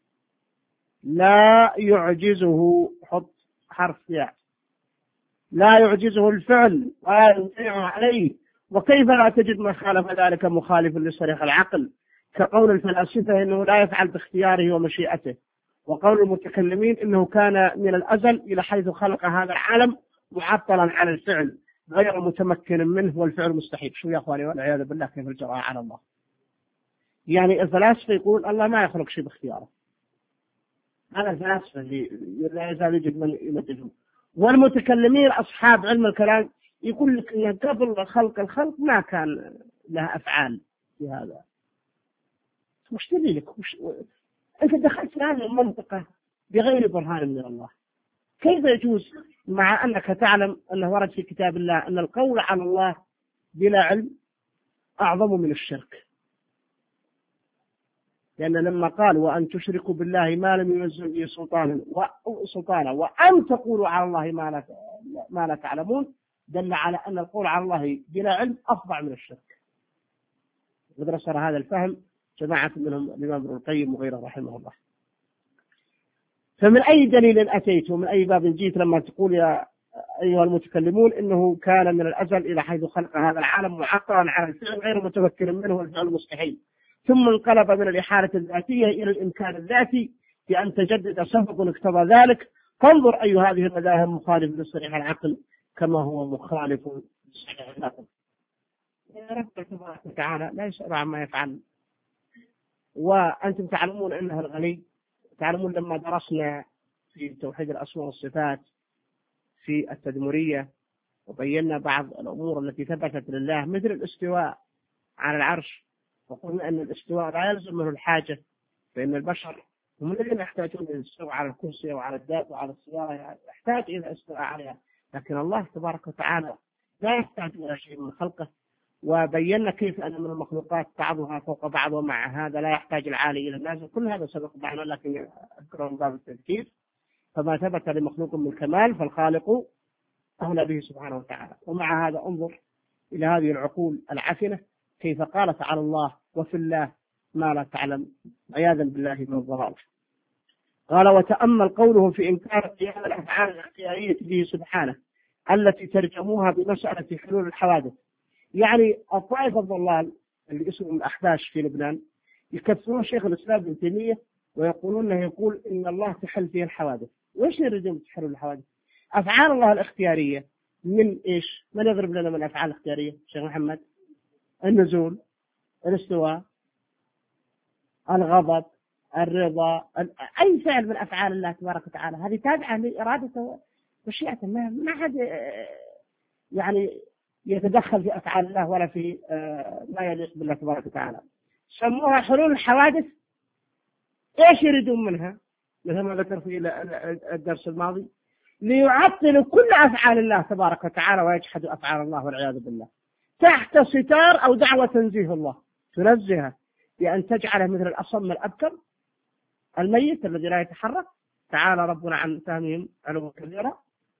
S2: لا يعجزه، حط حرف ياء، لا يعجزه الفعل ولا يمتنع عليه. وكيف لا تجد ما خالف ذلك مخالف لصريح العقل؟ كقول الفلاسفة إنه لا يفعل باختياره ومشيئته، وقول المتكلمين إنه كان من الأزل إلى حيث خلق هذا العالم معطلا على الفعل غير متمكن منه والفعل مستحيل. شو يا أخواني والعياذ بالله كيف الجرأة على الله. يعني الفلاسفة يقول الله ما يخلق شيء باختياره، هذا الفلاسفة اللي لا يزال يجد من يمددهم. والمتكلمين أصحاب علم الكلام يقول لك إن قبل خلق الخلق ما كان لها أفعال في هذا. وش دليلك؟ وش... أنت دخلت في هذه المنطقة بغير برهان من الله. كيف يجوز مع أنك تعلم أنه ورد في كتاب الله أن القول على الله بلا علم أعظم من الشرك؟ لأن لما قال وأن تشركوا بالله ما لم ينزل به سلطانا وسلطانا وأن تقولوا على الله ما لا ما لا تعلمون، دل على أن القول على الله بلا علم أفظع من الشرك. ودرس هذا الفهم جماعة منهم الإمام ابن القيم وغيره رحمه الله. فمن أي دليل أتيت ومن أي باب جيت لما تقول يا أيها المتكلمون إنه كان من الأزل إلى حيث خلق هذا العالم معطلا على الفعل غير متمكن منه والفعل مستحيل، ثم انقلب من الإحالة الذاتية إلى الإمكان الذاتي بأن تجدد سبب اقتضى ذلك؟ فانظر أي هذه المذاهب مخالف لصريح العقل كما هو مخالف لصريح العقل. يا رب تبارك وتعالى لا يسأل عما يفعل. وأنتم تعلمون أنه الغني، تعلمون لما درسنا في توحيد الأسماء والصفات في التدمرية وبينا بعض الأمور التي ثبتت لله مثل الاستواء على العرش، وقلنا أن الاستواء لا يلزم منه الحاجة، فإن البشر هم الذين يحتاجون إلى الاستواء على الكرسي وعلى الداب وعلى السيارة، يحتاج إلى استواء عليها، لكن الله تبارك وتعالى لا يحتاج إلى شيء من خلقه. وبينا كيف أن من المخلوقات بعضها فوق بعض ومع هذا لا يحتاج العالي إلى النازل. كل هذا سبق معنا لكن أذكره من باب التذكير. فما ثبت لمخلوق من كمال فالخالق أولى به سبحانه وتعالى. ومع هذا انظر إلى هذه العقول العفنة كيف قالت على الله وفي الله ما لا تعلم، عياذا بالله من الضلال. قال: وتأمل قوله في إنكار قيام الأفعال الاختيارية به سبحانه التي ترجموها بمسألة حلول الحوادث. يعني الطائفة الضلال اللي اسمهم الأحباش في لبنان يكفرون شيخ الإسلام ابن تيمية ويقولون انه يقول إن الله تحل فيه الحوادث. وإيش يريدون تحل الحوادث؟ أفعال الله الاختيارية من إيش؟ من يضرب لنا من الأفعال الاختيارية شيخ محمد؟ النزول، الاستواء، الغضب، الرضا، أي فعل من أفعال الله تبارك وتعالى هذه تابعة لإرادته ومشيئته. ما حد يعني يتدخل في أفعال الله ولا في ما يليق بالله تبارك وتعالى. سموها حلول الحوادث. إيش يريدون منها؟ مثل ما ذكر في الدرس الماضي، ليعطلوا كل أفعال الله تبارك وتعالى ويجحدوا أفعال الله والعياذ بالله تحت ستار أو دعوة تنزيه الله، تنزهه بأن تجعله مثل الأصم الأبكم الميت الذي لا يتحرك. تعالى ربنا عن فهمهم علوا كبيرا.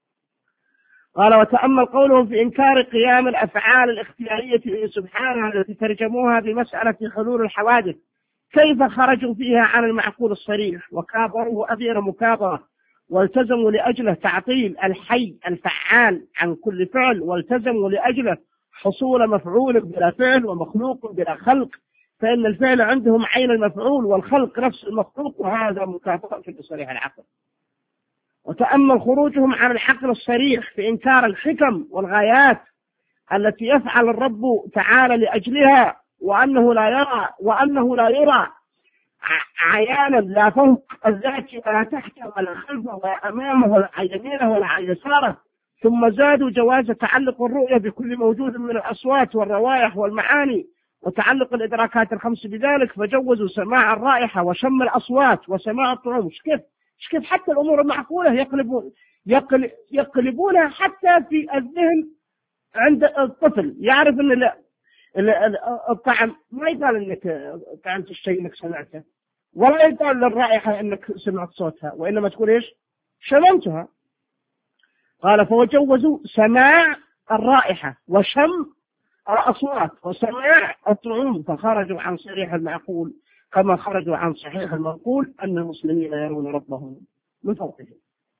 S2: قال: وتأمل قولهم في إنكار قيام الأفعال الاختيارية سبحانه التي ترجموها بمسألة حلول الحوادث كيف خرجوا فيها عن المعقول الصريح وكابروه أبير مكابرة، والتزموا لأجله تعطيل الحي الفعال عن كل فعل، والتزموا لأجله حصول مفعول بلا فعل ومخلوق بلا خلق، فإن الفعل عندهم عين المفعول والخلق نفس المخلوق، وهذا مكافأة في صريح العقل. وتأمل خروجهم عن العقل الصريح في إنكار الحكم والغايات التي يفعل الرب تعالى لأجلها، وأنه لا يرى وأنه لا يرى عيانا لا فوق الذات ولا تحته ولا خلفه ولا أمامه ولا عن يمينه ولا عن يساره. ثم زادوا جواز تعلق الرؤية بكل موجود من الأصوات والروائح والمعاني وتعلق الإدراكات الخمس بذلك، فجوزوا سماع الرائحة وشم الأصوات وسماع الطعوم. كيف كيف حتى الأمور المعقولة يقلبون يقل يقلبونها حتى في الذهن. عند الطفل يعرف أن لا الطعم ما يقال أنك طعمت الشيء أنك سمعته، ولا يقال للرائحة أنك سمعت صوتها، وإنما تقول إيش؟ شممتها. قال: فوجوزوا سماع الرائحة وشم الأصوات وسماع الطعوم، فخرجوا عن صريح المعقول كما خرجوا عن صحيح المنقول أن المسلمين يرون ربهم من فوقهم.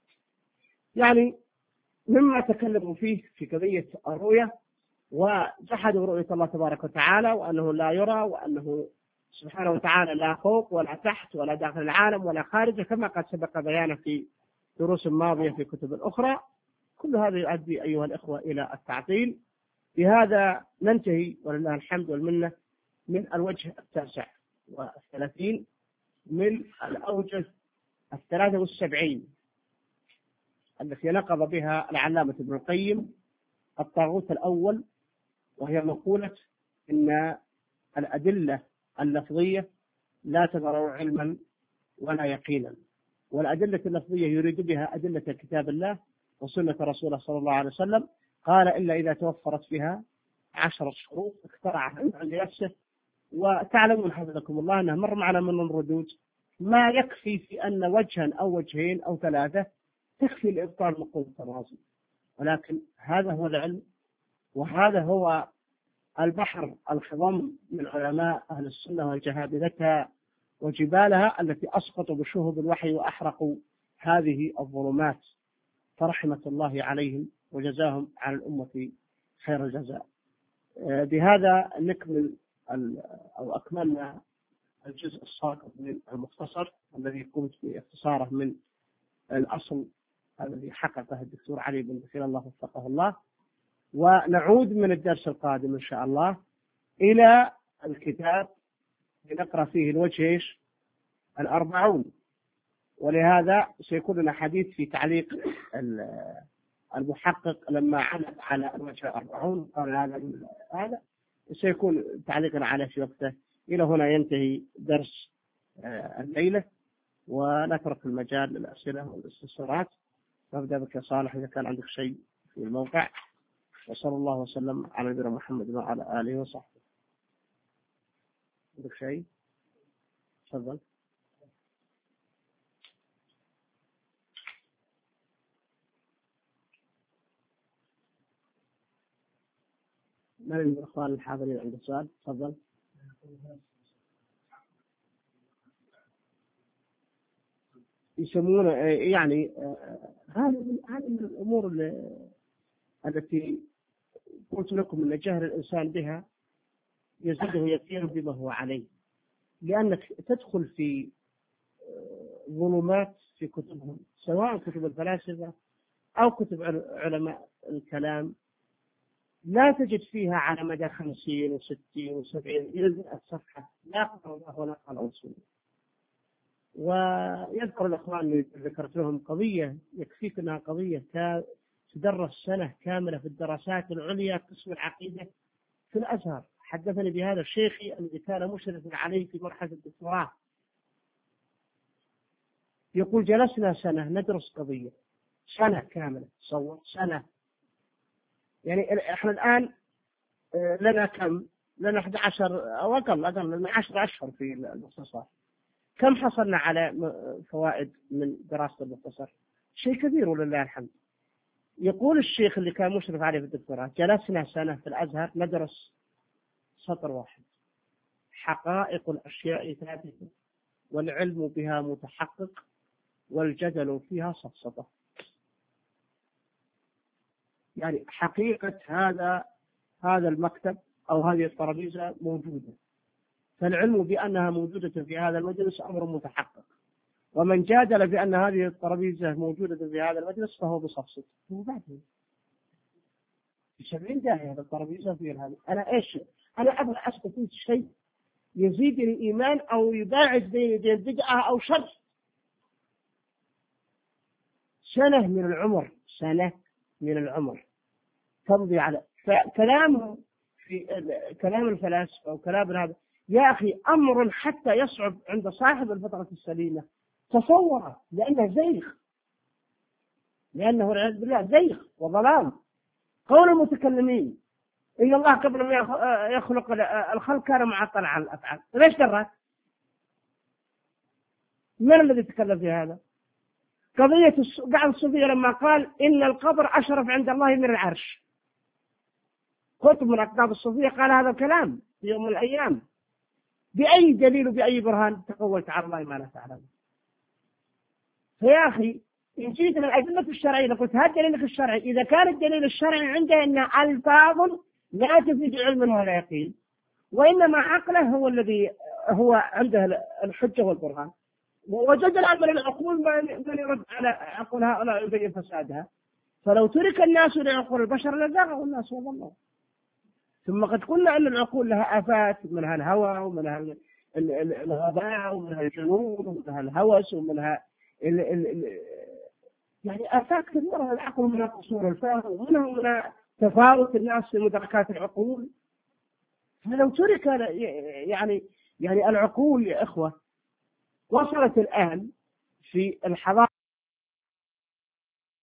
S2: يعني مما تكلموا فيه في قضية الرؤية وجحدوا رؤية الله تبارك وتعالى وأنه لا يرى وأنه سبحانه وتعالى لا فوق ولا تحت ولا داخل العالم ولا خارجه كما قد سبق بيانه في دروس ماضية في كتب أخرى. كل هذا يؤدي أيها الإخوة إلى التعطيل. بهذا ننتهي ولله الحمد والمنة من الوجه التاسع والثلاثين من الأوجه الثلاثة والسبعين التي نقض بها العلامة ابن القيم الطاغوت الأول، وهي مقولة إن الأدلة اللفظية لا تضر علما ولا يقينا، والأدلة اللفظية يريد بها أدلة كتاب الله وسنة رسوله صلى الله عليه وسلم. قال: إلا إذا توفرت بها عشرة شروط اخترعها عند نفسه. وتعلمون حفظكم الله أنه مر معنا من الردود ما يكفي في أن وجها أو وجهين أو ثلاثة تكفي لإبطال مقولة الرازي، ولكن هذا هو العلم وهذا هو البحر الخضم من علماء أهل السنة والجهابذتها وجبالها التي أسقطوا بشهب الوحي وأحرقوا هذه الظلمات، فرحمة الله عليهم وجزاهم على الأمة خير الجزاء. بهذا نكمل أو أكملنا الجزء الساقط من المختصر الذي قمت باختصاره من الأصل الذي حققه الدكتور علي بن بخير الله وفقه الله. ونعود من الدرس القادم إن شاء الله إلى الكتاب لنقرأ فيه الوجه الأربعون، ولهذا سيكون لنا حديث في تعليق المحقق لما علق على الوجه الأربعون قال هذا هذا سيكون تعليقنا على في وقته. إلى هنا ينتهي درس الليلة، ونترك المجال للأسئلة والاستفسارات. نبدأ بك يا صالح إذا كان عندك شيء في الموقع. وصلى الله وسلم على نبينا محمد وعلى آله وصحبه. عندك شيء؟ تفضل. من الإخوان الحاضرين عند السؤال؟ تفضل. يسمونه يعني هذه هذه من الأمور التي قلت لكم أن جهل الإنسان بها يزيده يسير بما هو عليه، لأنك تدخل في ظلمات في كتبهم، سواء كتب الفلاسفة أو كتب علماء الكلام، لا تجد فيها على مدى خمسين وستين وسبعين إلى مئة صفحة لا قال الله ولا قال رسوله. ويذكر الأخوان اللي ذكرت لهم قضية يكفيك أنها قضية تدرس سنة كاملة في الدراسات العليا قسم العقيدة في الأزهر. حدثني بهذا الشيخي الذي كان مشرفا عليه في مرحلة الدكتوراه، يقول جلسنا سنة ندرس قضية، سنة كاملة، تصور سنة. يعني احنا الآن لنا كم؟ لنا أحد عشر أو أقل أقل لنا عشر أشهر في المختصر. كم حصلنا على فوائد من دراسة المختصر؟ شيء كبير ولله الحمد. يقول الشيخ اللي كان مشرف عليه في الدكتوراه جلسنا سنة في الأزهر ندرس سطر واحد: حقائق الأشياء ثابتة والعلم بها متحقق والجدل فيها سفسطة. يعني حقيقة هذا هذا المكتب أو هذه الترابيزة موجودة، فالعلم بأنها موجودة في هذا المجلس أمر متحقق، ومن جادل بأن هذه الترابيزة موجودة في هذا المجلس فهو بسفسط. وبعدين سبعين داهية هذا الترابيزة في هذا. أنا إيش؟ أنا أبغى أثبت شيء يزيدني إيمان أو يباعد بين يدي البدعة أو شر. سنة من العمر، سنة من العمر تمضي على فكلامه في كلام الفلاسفة وكلام هذا. يا أخي أمر حتى يصعب عند صاحب الفطرة السليمة تصوره، لأنه زيغ، لأنه والعياذ بالله زيغ وضلال. قول المتكلمين إن الله قبل ما يخلق الخلق كان معطلا عن الأفعال، ليش درت؟ من الذي تكلم في هذا؟ قضية بعض الصوفية لما قال إن القبر أشرف عند الله من العرش، قطب من أقطاب الصوفية قال هذا الكلام في يوم من الأيام. بأي دليل وبأي برهان تقولت على الله ما لا تعلم؟ فيا أخي إن جيت من الأدلة الشرعية قلت هذا دليلك الشرعي، إذا كان الدليل الشرعي عنده أن ألفاظ لا تفيد علما ولا يقين، وإنما عقله هو الذي هو عنده الحجة والبرهان، ووجد الأمر العقول من يرد على عقول هؤلاء يبين فسادها. فلو ترك الناس لعقول البشر لزاغوا الناس والله. ثم قد قلنا أن العقول لها آفات، منها الهوى ومنها الغباء ومنها الجنون ومنها الهوس ومنها ال ال ال يعني آفات كثيرة العقل، منها قصور الفهم ومنها من تفاوت الناس في مدركات العقول. فلو ترك يعني يعني العقول يا إخوة وصلت الآن في الحضارة